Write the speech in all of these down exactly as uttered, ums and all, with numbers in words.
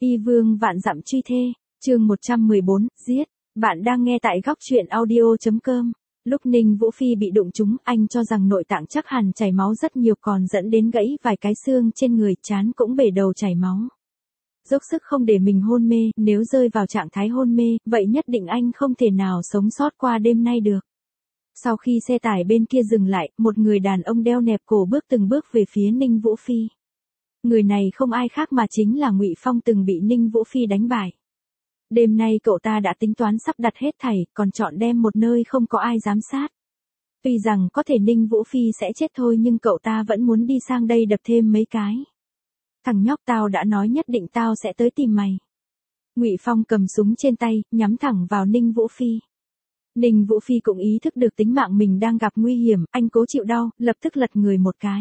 Y vương vạn dặm truy thê, chương một trăm mười bốn, giết. Bạn đang nghe tại góc truyện audio chấm com. Lúc Ninh Vũ Phi bị đụng trúng, anh cho rằng nội tạng chắc hẳn chảy máu rất nhiều còn dẫn đến gãy vài cái xương trên người, trán cũng bể đầu chảy máu. Dốc sức không để mình hôn mê, nếu rơi vào trạng thái hôn mê, vậy nhất định anh không thể nào sống sót qua đêm nay được. Sau khi xe tải bên kia dừng lại, một người đàn ông đeo nẹp cổ bước từng bước về phía Ninh Vũ Phi. Người này không ai khác mà chính là Ngụy Phong, từng bị Ninh Vũ Phi đánh bại. Đêm nay cậu ta đã tính toán sắp đặt hết thảy, còn chọn đem một nơi không có ai giám sát. Tuy rằng có thể Ninh Vũ Phi sẽ chết thôi nhưng cậu ta vẫn muốn đi sang đây đập thêm mấy cái. Thằng nhóc, tao đã nói nhất định tao sẽ tới tìm mày. Ngụy Phong cầm súng trên tay, nhắm thẳng vào Ninh Vũ Phi. Ninh Vũ Phi cũng ý thức được tính mạng mình đang gặp nguy hiểm, anh cố chịu đau, lập tức lật người một cái.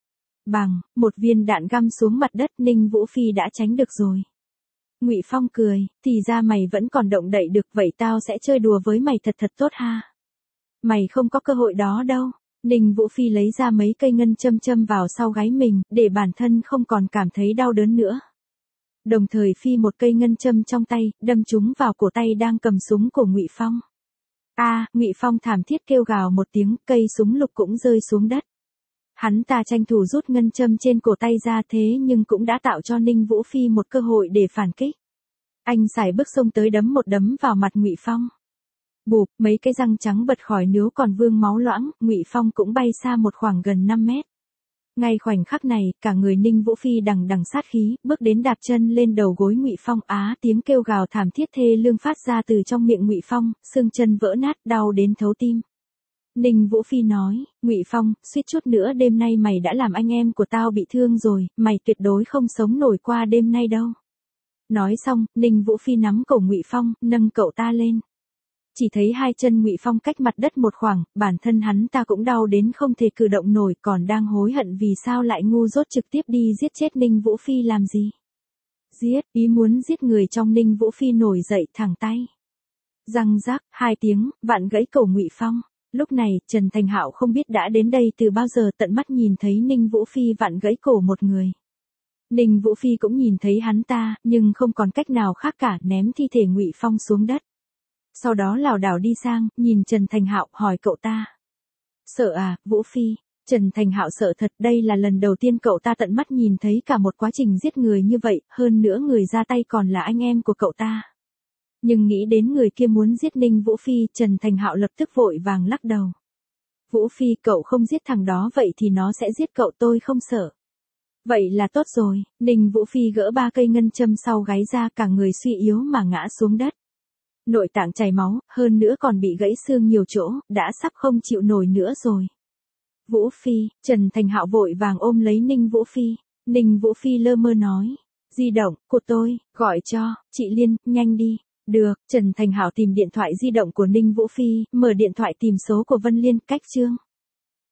Bàng, một viên đạn găm xuống mặt đất, Ninh Vũ Phi đã tránh được rồi. Ngụy Phong cười, thì ra mày vẫn còn động đậy được, vậy tao sẽ chơi đùa với mày thật thật tốt ha. Mày không có cơ hội đó đâu. Ninh Vũ Phi lấy ra mấy cây ngân châm châm vào sau gáy mình, để bản thân không còn cảm thấy đau đớn nữa. Đồng thời phi một cây ngân châm trong tay, đâm trúng vào cổ tay đang cầm súng của Ngụy Phong. A, à, Ngụy Phong thảm thiết kêu gào một tiếng, cây súng lục cũng rơi xuống đất. Hắn ta tranh thủ rút ngân châm trên cổ tay ra, thế nhưng cũng đã tạo cho Ninh Vũ Phi một cơ hội để phản kích. Anh sải bước xông tới đấm một đấm vào mặt Ngụy Phong. Bụp, mấy cái răng trắng bật khỏi nếu còn vương máu loãng, Ngụy Phong cũng bay xa một khoảng gần năm mét. Ngay khoảnh khắc này, cả người Ninh Vũ Phi đằng đằng sát khí, bước đến đạp chân lên đầu gối Ngụy Phong. Á, tiếng kêu gào thảm thiết thê lương phát ra từ trong miệng Ngụy Phong, xương chân vỡ nát, đau đến thấu tim. Ninh Vũ Phi nói, Ngụy Phong, suýt chút nữa đêm nay mày đã làm anh em của tao bị thương rồi, mày tuyệt đối không sống nổi qua đêm nay đâu. Nói xong, Ninh Vũ Phi nắm cổ Ngụy Phong, nâng cậu ta lên. Chỉ thấy hai chân Ngụy Phong cách mặt đất một khoảng, bản thân hắn ta cũng đau đến không thể cử động nổi, còn đang hối hận vì sao lại ngu dốt trực tiếp đi giết chết Ninh Vũ Phi làm gì. Giết, ý muốn giết người trong Ninh Vũ Phi nổi dậy thẳng tay. Răng rác, hai tiếng, vặn gãy cổ Ngụy Phong. Lúc này, Trần Thành Hạo không biết đã đến đây từ bao giờ, tận mắt nhìn thấy Ninh Vũ Phi vặn gãy cổ một người. Ninh Vũ Phi cũng nhìn thấy hắn ta, nhưng không còn cách nào khác cả, ném thi thể Ngụy Phong xuống đất. Sau đó lảo đảo đi sang, nhìn Trần Thành Hạo, hỏi cậu ta. Sợ à, Vũ Phi? Trần Thành Hạo sợ thật, đây là lần đầu tiên cậu ta tận mắt nhìn thấy cả một quá trình giết người như vậy, hơn nữa người ra tay còn là anh em của cậu ta. Nhưng nghĩ đến người kia muốn giết Ninh Vũ Phi, Trần Thành Hạo lập tức vội vàng lắc đầu. Vũ Phi, cậu không giết thằng đó vậy thì nó sẽ giết cậu, tôi không sợ. Vậy là tốt rồi. Ninh Vũ Phi gỡ ba cây ngân châm sau gáy ra, cả người suy yếu mà ngã xuống đất. Nội tạng chảy máu, hơn nữa còn bị gãy xương nhiều chỗ, đã sắp không chịu nổi nữa rồi. Vũ Phi, Trần Thành Hạo vội vàng ôm lấy Ninh Vũ Phi. Ninh Vũ Phi lơ mơ nói. Di động, của tôi, gọi cho, chị Liên, nhanh đi. Được, Trần Thành Hạo tìm điện thoại di động của Ninh Vũ Phi, mở điện thoại tìm số của Vân Liên, cách chương.